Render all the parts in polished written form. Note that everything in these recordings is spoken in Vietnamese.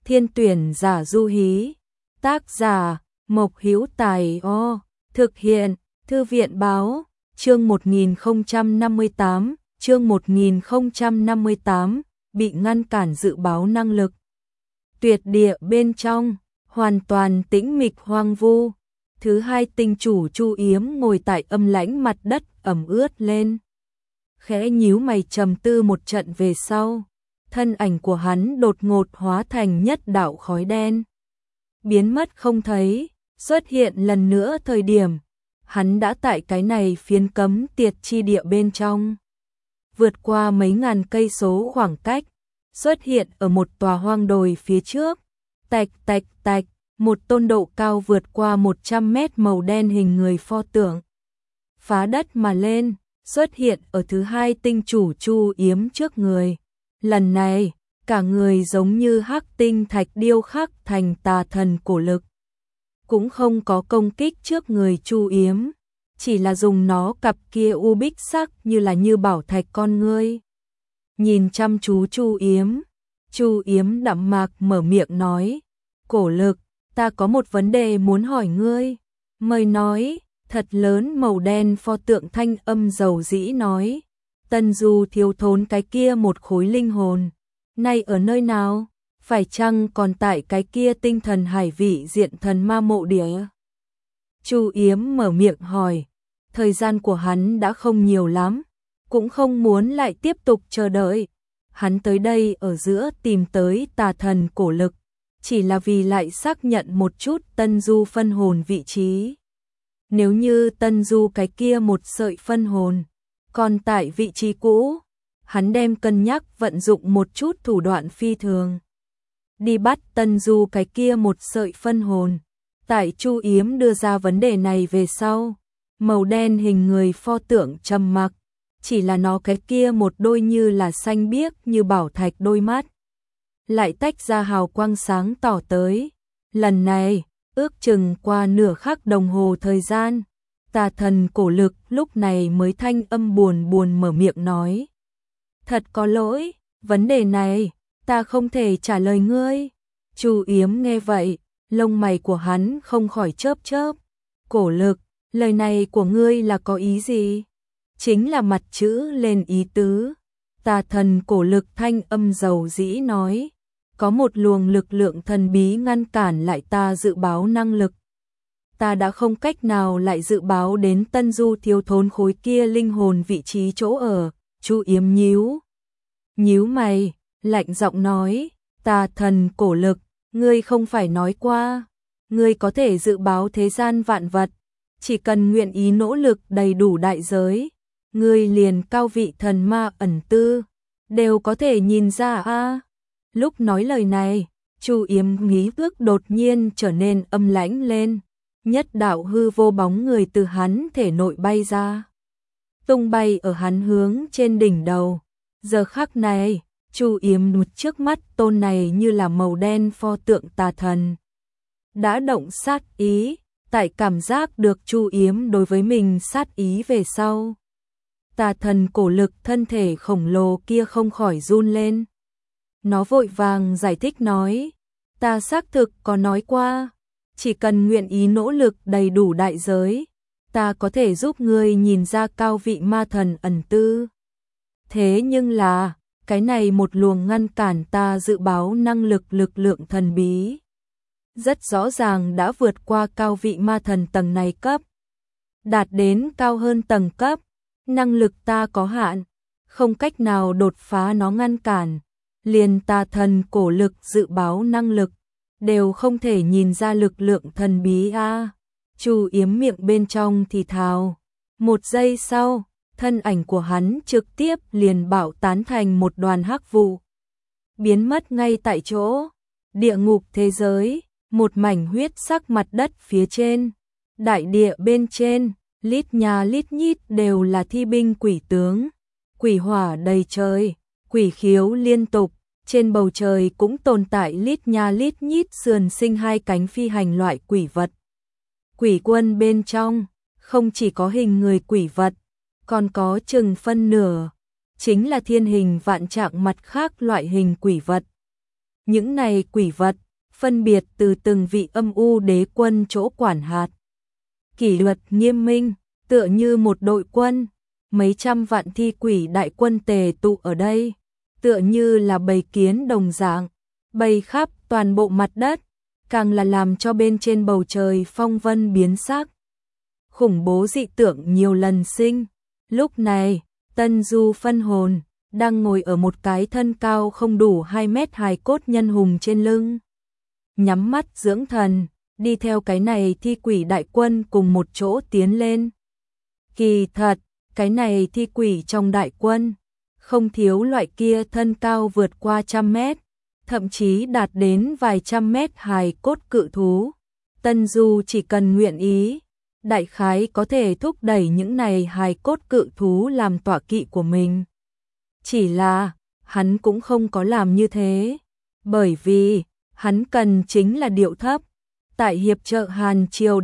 Thiên tuyển giả du hí. Tác giả Mộc Hữu Tài. Thực hiện Thư viện báo. Chương 1058, chương 1058, bị ngăn cản dự báo năng lực. Tuyệt địa bên trong, hoàn toàn tĩnh mịch hoang vu. Thứ hai tinh chủ Chu Yếm ngồi tại âm lãnh mặt đất ẩm ướt lên. Khẽ nhíu mày trầm tư một trận về sau, thân ảnh của hắn đột ngột hóa thành nhất đạo khói đen. Biến mất không thấy, xuất hiện lần nữa thời điểm, hắn đã tại cái này phiến cấm tiệt chi địa bên trong. Vượt qua mấy ngàn cây số khoảng cách, xuất hiện ở một tòa hoang đồi phía trước. Tạch tạch tạch, một tôn độ cao vượt qua 100 mét màu đen hình người pho tượng. Phá đất mà lên, xuất hiện ở thứ hai tinh chủ Chu Yếm trước người. Lần này, cả người giống như hắc tinh thạch điêu khắc thành tà thần cổ lực. Cũng không có công kích trước người Chu Yếm, chỉ là dùng nó cặp kia u bích sắc như là như bảo thạch con ngươi. Nhìn chăm chú Chu Yếm đạm mạc mở miệng nói, cổ lực, ta có một vấn đề muốn hỏi ngươi. Mời nói. Thật lớn màu đen pho tượng thanh âm dầu dĩ nói, Tân Du thiếu thốn cái kia một khối linh hồn, nay ở nơi nào? Phải chăng còn tại cái kia tinh thần hải vị diện thần ma mộ địa? Chu Yếm mở miệng hỏi, thời gian của hắn đã không nhiều lắm, cũng không muốn lại tiếp tục chờ đợi. Hắn tới đây ở giữa tìm tới tà thần cổ lực, chỉ là vì lại xác nhận một chút Tân Du phân hồn vị trí. Nếu như Tân Du cái kia một sợi phân hồn còn tại vị trí cũ, hắn đem cân nhắc vận dụng một chút thủ đoạn phi thường, đi bắt Tân Du cái kia một sợi phân hồn. Tại Chu Yếm đưa ra vấn đề này về sau, màu đen hình người pho tượng trầm mặc, chỉ là nó cái kia một đôi như là xanh biếc như bảo thạch đôi mắt lại tách ra hào quang sáng tỏ tới. Lần này, ước chừng qua nửa khắc đồng hồ thời gian, tà thần cổ lực lúc này mới thanh âm buồn buồn mở miệng nói, thật có lỗi, vấn đề này ta không thể trả lời ngươi. Chu Yếm nghe vậy, lông mày của hắn không khỏi chớp chớp. Cổ lực, lời này của ngươi là có ý gì? Chính là mặt chữ lên ý tứ. Tà thần cổ lực thanh âm dầu dĩ nói, có một luồng lực lượng thần bí ngăn cản lại ta dự báo năng lực. Ta đã không cách nào lại dự báo đến Tân Du thiếu thốn khối kia linh hồn vị trí chỗ ở. Chu Yếm nhíu mày, lạnh giọng nói, tà thần cổ lực, ngươi không phải nói qua, ngươi có thể dự báo thế gian vạn vật, chỉ cần nguyện ý nỗ lực đầy đủ đại giới, ngươi liền cao vị thần ma ẩn tư, đều có thể nhìn ra a. Lúc nói lời này, Chu Yếm nghĩ ước đột nhiên trở nên âm lãnh lên, nhất đạo hư vô bóng người từ hắn thể nội bay ra, tung bay ở hắn hướng trên đỉnh đầu. Giờ khắc này, Chu Yếm nuốt trước mắt tôn này như là màu đen pho tượng tà thần, đã động sát ý. Tại cảm giác được Chu Yếm đối với mình sát ý về sau, tà thần cổ lực thân thể khổng lồ kia không khỏi run lên. Nó vội vàng giải thích nói, ta xác thực có nói qua, chỉ cần nguyện ý nỗ lực đầy đủ đại giới, ta có thể giúp ngươi nhìn ra cao vị ma thần ẩn tư. Thế nhưng là, cái này một luồng ngăn cản ta dự báo năng lực lực lượng thần bí, rất rõ ràng đã vượt qua cao vị ma thần tầng này cấp, đạt đến cao hơn tầng cấp, năng lực ta có hạn, không cách nào đột phá nó ngăn cản, liền tà thần cổ lực dự báo năng lực, đều không thể nhìn ra lực lượng thần bí a. Chu Yếm miệng bên trong thì thào, một giây sau, thân ảnh của hắn trực tiếp liền bạo tán thành một đoàn hắc vụ, biến mất ngay tại chỗ. Địa ngục thế giới, một mảnh huyết sắc mặt đất phía trên, đại địa bên trên, lít nhà lít nhít đều là thi binh quỷ tướng, quỷ hỏa đầy trời, quỷ khiếu liên tục, trên bầu trời cũng tồn tại lít nhà lít nhít sườn sinh hai cánh phi hành loại quỷ vật. Quỷ quân bên trong, không chỉ có hình người quỷ vật, còn có chừng phân nửa, chính là thiên hình vạn trạng mặt khác loại hình quỷ vật. Những này quỷ vật, phân biệt từ từng vị âm u đế quân chỗ quản hạt. Kỷ luật nghiêm minh, tựa như một đội quân, mấy trăm vạn thi quỷ đại quân tề tụ ở đây, tựa như là bầy kiến đồng dạng, bầy khắp toàn bộ mặt đất, càng là làm cho bên trên bầu trời phong vân biến sắc. Khủng bố dị tượng nhiều lần sinh. Lúc này, Tân Du phân hồn, đang ngồi ở một cái thân cao không đủ 2 mét hài cốt nhân hùng trên lưng. Nhắm mắt dưỡng thần, đi theo cái này thi quỷ đại quân cùng một chỗ tiến lên. Kỳ thật, cái này thi quỷ trong đại quân, không thiếu loại kia thân cao vượt qua 100 mét, thậm chí đạt đến vài trăm mét hài cốt cự thú. Tân Du chỉ cần nguyện ý, đại khái có thể thúc đẩy những này hài cốt cự thú làm tọa kỵ của mình. Chỉ là, hắn cũng không có làm như thế, bởi vì, hắn cần chính là điệu thấp, tại hiệp trợ Hàn Triều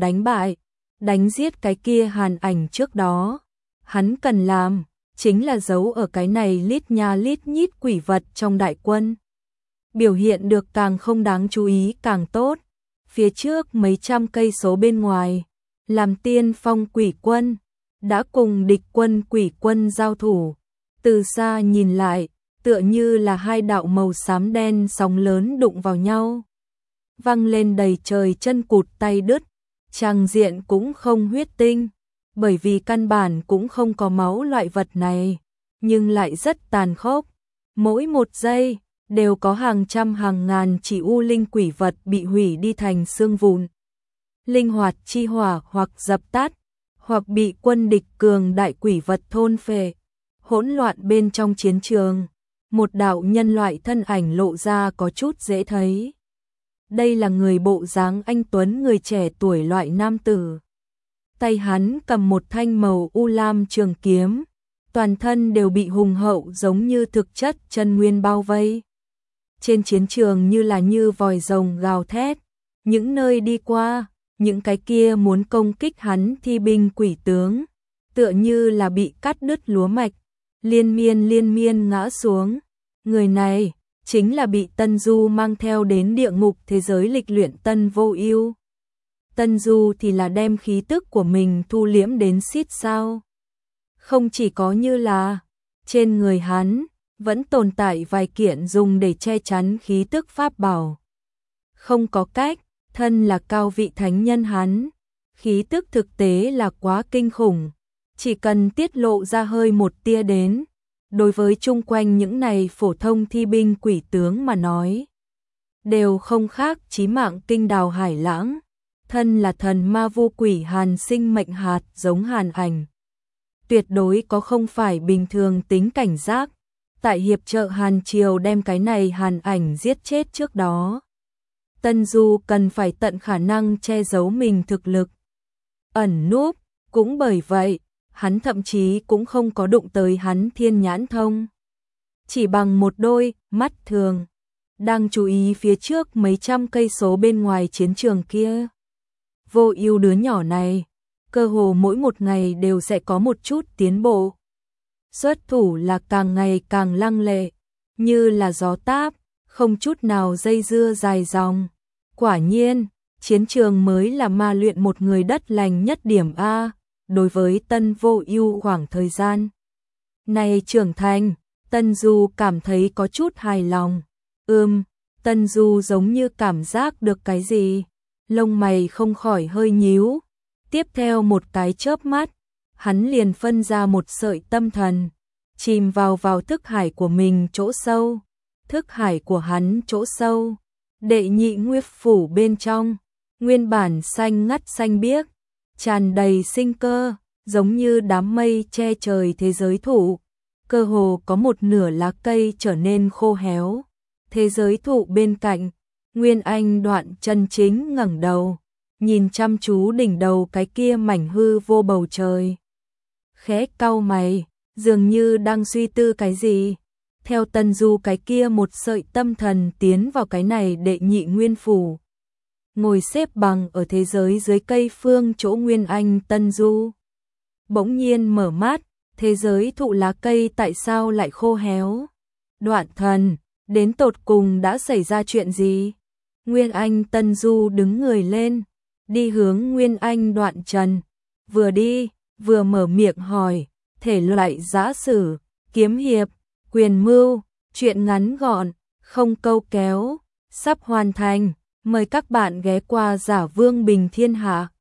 đánh giết cái kia Hàn Ảnh trước đó. Hắn cần làm, chính là giấu ở cái này lít nha lít nhít quỷ vật trong đại quân. Biểu hiện được càng không đáng chú ý càng tốt. Phía trước mấy trăm cây số bên ngoài, làm tiên phong quỷ quân, đã cùng địch quân quỷ quân giao thủ. Từ xa nhìn lại, tựa như là hai đạo màu xám đen sóng lớn đụng vào nhau. Văng lên đầy trời chân cụt tay đứt, tràng diện cũng không huyết tinh, bởi vì căn bản cũng không có máu loại vật này, nhưng lại rất tàn khốc. Mỗi một giây, đều có hàng trăm hàng ngàn chỉ u linh quỷ vật bị hủy đi thành xương vụn. Linh hoạt chi hỏa hoặc dập tắt, hoặc bị quân địch cường đại quỷ vật thôn phệ. Hỗn loạn bên trong chiến trường, một đạo nhân loại thân ảnh lộ ra có chút dễ thấy. Đây là người bộ dáng anh tuấn người trẻ tuổi loại nam tử. Tay hắn cầm một thanh màu u lam trường kiếm, toàn thân đều bị hùng hậu giống như thực chất chân nguyên bao vây. Trên chiến trường như vòi rồng gào thét, những nơi đi qua, những cái kia muốn công kích hắn thi binh quỷ tướng, tựa như là bị cắt đứt lúa mạch, liên miên ngã xuống. Người này chính là bị Tân Du mang theo đến địa ngục thế giới lịch luyện Tân Vô Ưu. Tân Du thì là đem khí tức của mình thu liễm đến xít sao. Không chỉ có như là, trên người hắn vẫn tồn tại vài kiện dùng để che chắn khí tức pháp bảo. Không có cách, thân là cao vị thánh nhân hắn, khí tức thực tế là quá kinh khủng, chỉ cần tiết lộ ra hơi một tia đến, đối với chung quanh những này phổ thông thi binh quỷ tướng mà nói, đều không khác chí mạng kinh đào hải lãng. Thân là thần ma vô quỷ Hàn sinh mệnh hạt giống Hàn Ảnh, tuyệt đối có không phải bình thường tính cảnh giác. Tại hiệp trợ Hàn Triều đem cái này Hàn Ảnh giết chết trước đó, Tân Du cần phải tận khả năng che giấu mình thực lực, ẩn núp. Cũng bởi vậy, hắn thậm chí cũng không có đụng tới hắn thiên nhãn thông. Chỉ bằng một đôi mắt thường, đang chú ý phía trước mấy trăm cây số bên ngoài chiến trường kia. Vô Ưu đứa nhỏ này, cơ hồ mỗi một ngày đều sẽ có một chút tiến bộ. Xuất thủ là càng ngày càng lăng lệ, như là gió táp, không chút nào dây dưa dài dòng. Quả nhiên, chiến trường mới là ma luyện một người đất lành nhất điểm A. Đối với Tân Vô Ưu khoảng thời gian này trưởng thành, Tân Du cảm thấy có chút hài lòng. Tân Du giống như cảm giác được cái gì, lông mày không khỏi hơi nhíu. Tiếp theo một cái chớp mắt, hắn liền phân ra một sợi tâm thần, chìm vào thức hải của mình chỗ sâu. Thức hải của hắn chỗ sâu, đệ nhị nguyệt phủ bên trong, nguyên bản xanh ngắt xanh biếc, tràn đầy sinh cơ, giống như đám mây che trời thế giới thụ, cơ hồ có một nửa lá cây trở nên khô héo. Thế giới thụ bên cạnh, Nguyên Anh Đoạn chân chính ngẩng đầu, nhìn chăm chú đỉnh đầu cái kia mảnh hư vô bầu trời. Khẽ cau mày, dường như đang suy tư cái gì. Theo Tân Du cái kia một sợi tâm thần tiến vào cái này đệ nhị nguyên phủ. Ngồi xếp bằng ở thế giới dưới cây phương chỗ Nguyên Anh Tân Du. Bỗng nhiên mở mắt, thế giới thụ lá cây tại sao lại khô héo? Đoạn thần, Đến tột cùng đã xảy ra chuyện gì? Nguyên Anh Tân Du đứng người lên, đi hướng Nguyên Anh Đoạn Trần, vừa đi, vừa mở miệng hỏi, thể loại giã sử, kiếm hiệp, quyền mưu, chuyện ngắn gọn, không câu kéo, sắp hoàn thành, mời các bạn ghé qua Giả Vương Bình Thiên Hạ.